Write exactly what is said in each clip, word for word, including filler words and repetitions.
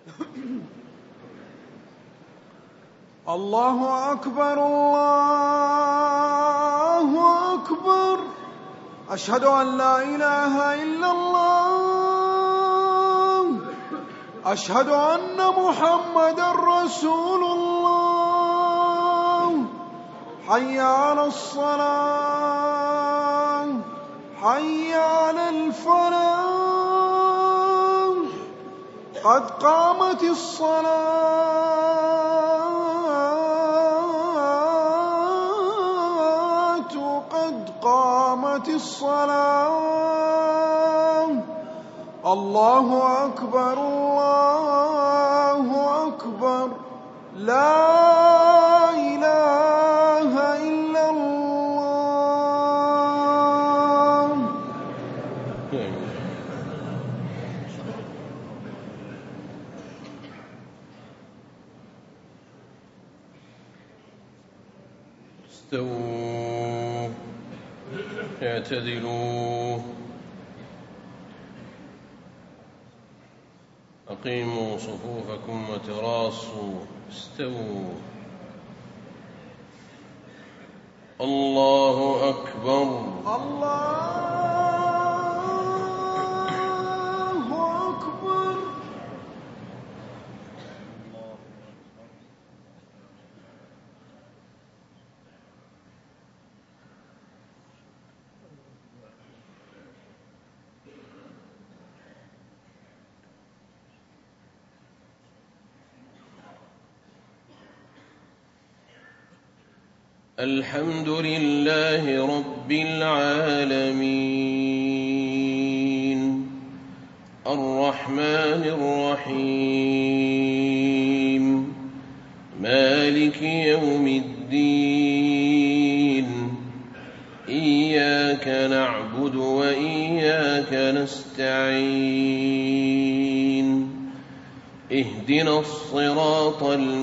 الله أكبر الله أكبر. أشهد أن لا إله إلا الله. أشهد أن محمدًا رسول الله. حي على الصلاة حي على الفلاح. قد قامت الصلاة قد قامت الصلاة. الله أكبر الله أكبر. لا إله إلا الله. استووا اعتدلوا أقيموا صفوفكم وتراصوا. استووا. الله أكبر الله أكبر. الحمد لله رب العالمين الرحمن الرحيم مالك يوم الدين. إياك نعبد وإياك نستعين. اهدنا الصراط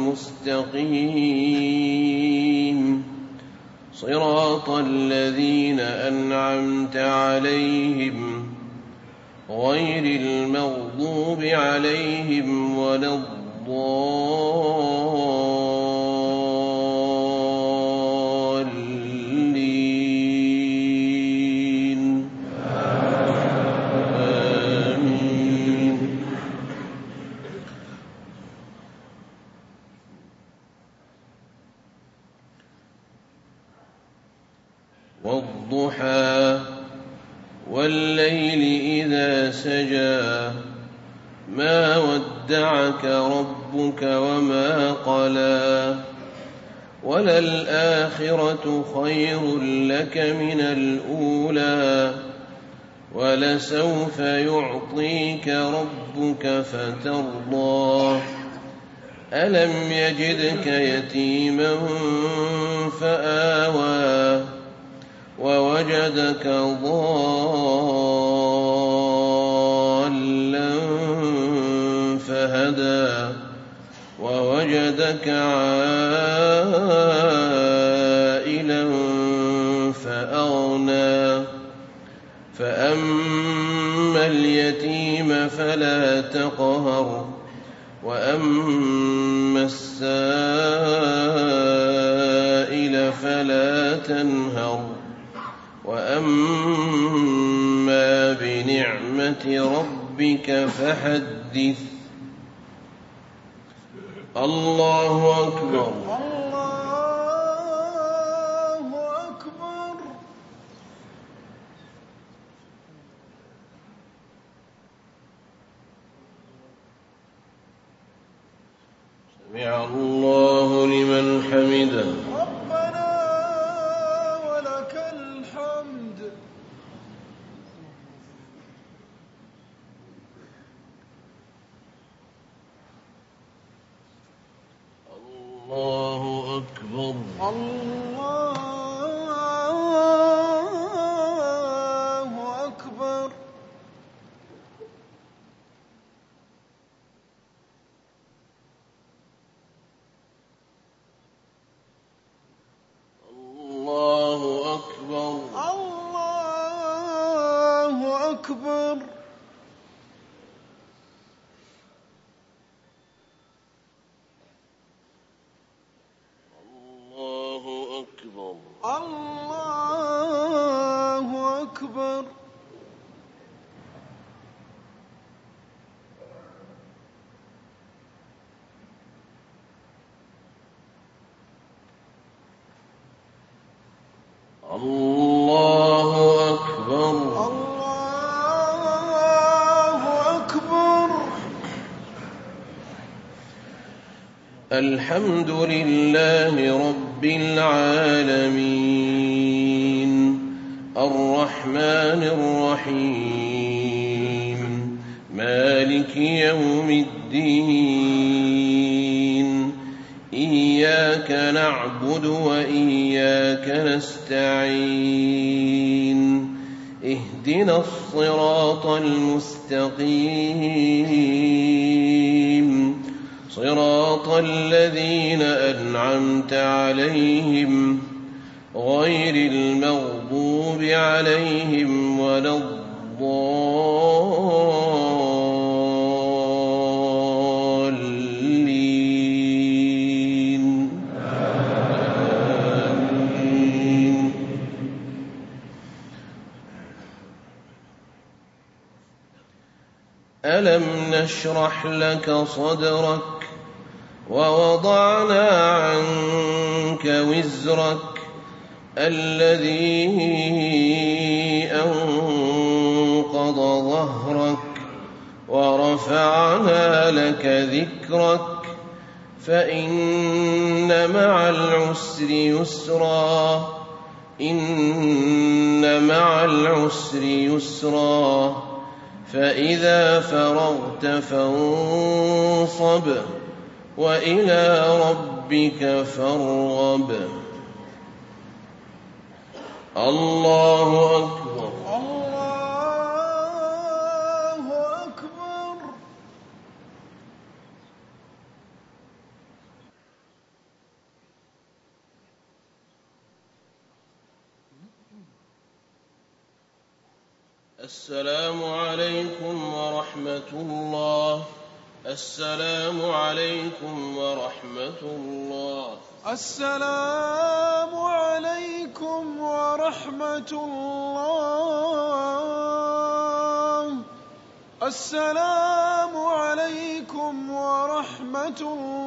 المستقيم صراط الذين أنعمت عليهم غير المغضوب عليهم ولا الضالين. آمين. والضحى والليل إذا سجى ما ودعك ربك وما قلى وللآخرة خير لك من الأولى ولسوف يعطيك ربك فترضى. ألم يجدك يتيما فآوى ووجدك ضالا فهدى ووجدك عائلا فأغنى. فأما اليتيم فلا تقهر وأما السائل فلا تنهر وأما بنعمة ربك فحدث. الله أكبر الله أكبر. سمع الله لمن حمده. ربنا ولك الحمد. الله أكبر الله أكبر. الله أكبر الله أكبر. أكبر. الله أكبر. الله أكبر. الله أكبر. الحمد لله رب العالمين الرحمن الرحيم مالك يوم الدين إياك نعبد وإياك نستعين اهدنا الصراط المستقيم صراط الذين أنعمت عليهم غير المغضوب عليهم ولا الضالين آمين. ألم نشرح لك صدرك ووضعنا عنك وزرك الذي أنقض ظهرك ورفعنا لك ذكرك فإن مع العسر يسرا إن مع العسر يسرا فإذا فرغت فانصب وإلى ربك فارغب. الله أكبر. الله أكبر. السلام عليكم ورحمة الله. السلام عليكم ورحمة الله. السلام عليكم ورحمة الله. السلام عليكم ورحمة الله.